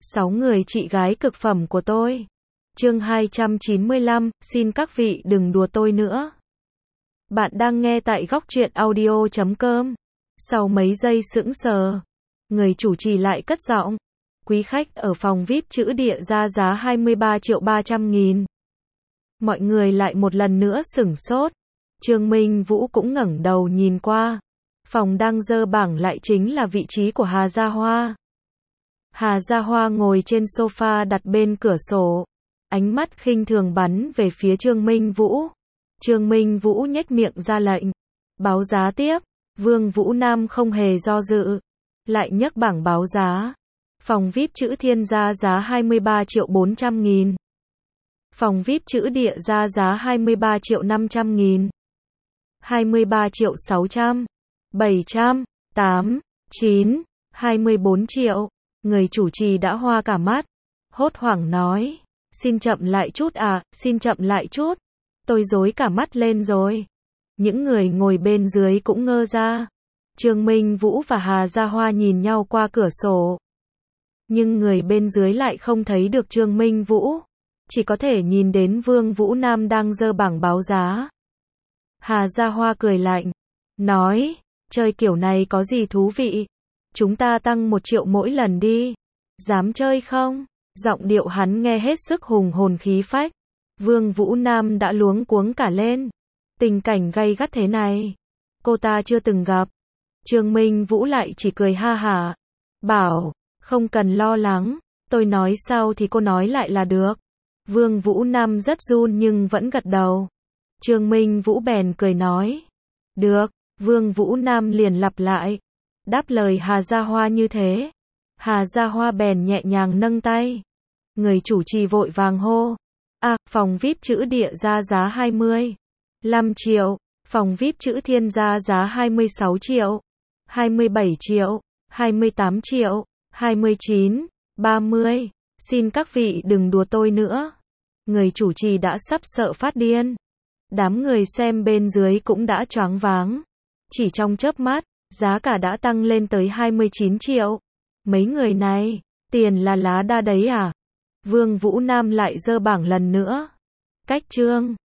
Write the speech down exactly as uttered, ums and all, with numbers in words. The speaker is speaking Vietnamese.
Sáu người chị gái cực phẩm của tôi. Chương hai trăm chín mươi lăm, xin các vị đừng đùa tôi nữa. Bạn đang nghe tại góc truyện audio chấm com. Sau mấy giây sững sờ, người chủ trì lại cất giọng. Quý khách ở phòng vi ai pi chữ địa ra giá hai mươi ba triệu ba trăm nghìn. Mọi người lại một lần nữa sửng sốt. Trương Minh Vũ cũng ngẩng đầu nhìn qua. Phòng đang dơ bảng lại chính là vị trí của Hà Gia Hoa. Hà Gia Hoa ngồi trên sofa đặt bên cửa sổ. Ánh mắt khinh thường bắn về phía Trương Minh Vũ. Trương Minh Vũ nhếch miệng ra lệnh. Báo giá tiếp. Vương Vũ Nam không hề do dự. Lại nhấc bảng báo giá. Phòng vi ai pi chữ Thiên ra giá hai mươi ba triệu bốn trăm nghìn. Phòng vi ai pi chữ Địa ra giá hai mươi ba triệu năm trăm nghìn. hai mươi ba triệu sáu trăm. bảy trăm. tám. chín. hai mươi bốn triệu. Người chủ trì đã hoa cả mắt. Hốt hoảng nói. Xin chậm lại chút à, xin chậm lại chút. Tôi rối cả mắt lên rồi. Những người ngồi bên dưới cũng ngơ ra. Trương Minh Vũ và Hà Gia Hoa nhìn nhau qua cửa sổ. Nhưng người bên dưới lại không thấy được Trương Minh Vũ. Chỉ có thể nhìn đến Vương Vũ Nam đang giơ bảng báo giá. Hà Gia Hoa cười lạnh. Nói, chơi kiểu này có gì thú vị? Chúng ta tăng một triệu mỗi lần đi. Dám chơi không? Giọng điệu hắn nghe hết sức hùng hồn khí phách. Vương Vũ Nam đã luống cuống cả lên. Tình cảnh gay gắt thế này, cô ta chưa từng gặp. Trương Minh Vũ lại chỉ cười ha hả. Bảo, không cần lo lắng. Tôi nói sau thì cô nói lại là được. Vương Vũ Nam rất run nhưng vẫn gật đầu. Trương Minh Vũ bèn cười nói. Được. Vương Vũ Nam liền lặp lại. Đáp lời Hà Gia Hoa như thế. Hà Gia Hoa bèn nhẹ nhàng nâng tay. Người chủ trì vội vàng hô. À, phòng vi ai pi chữ Địa ra giá hai mươi lăm triệu. Phòng vi ai pi chữ Thiên ra giá hai mươi sáu triệu. hai mươi bảy triệu. hai mươi tám triệu. hai mươi chín. ba mươi. Xin các vị đừng đùa tôi nữa. Người chủ trì đã sắp sợ phát điên. Đám người xem bên dưới cũng đã choáng váng. Chỉ trong chớp mắt, giá cả đã tăng lên tới hai mươi chín triệu. Mấy người này, tiền là lá đa đấy à? Vương Vũ Nam lại giơ bảng lần nữa. Cách chương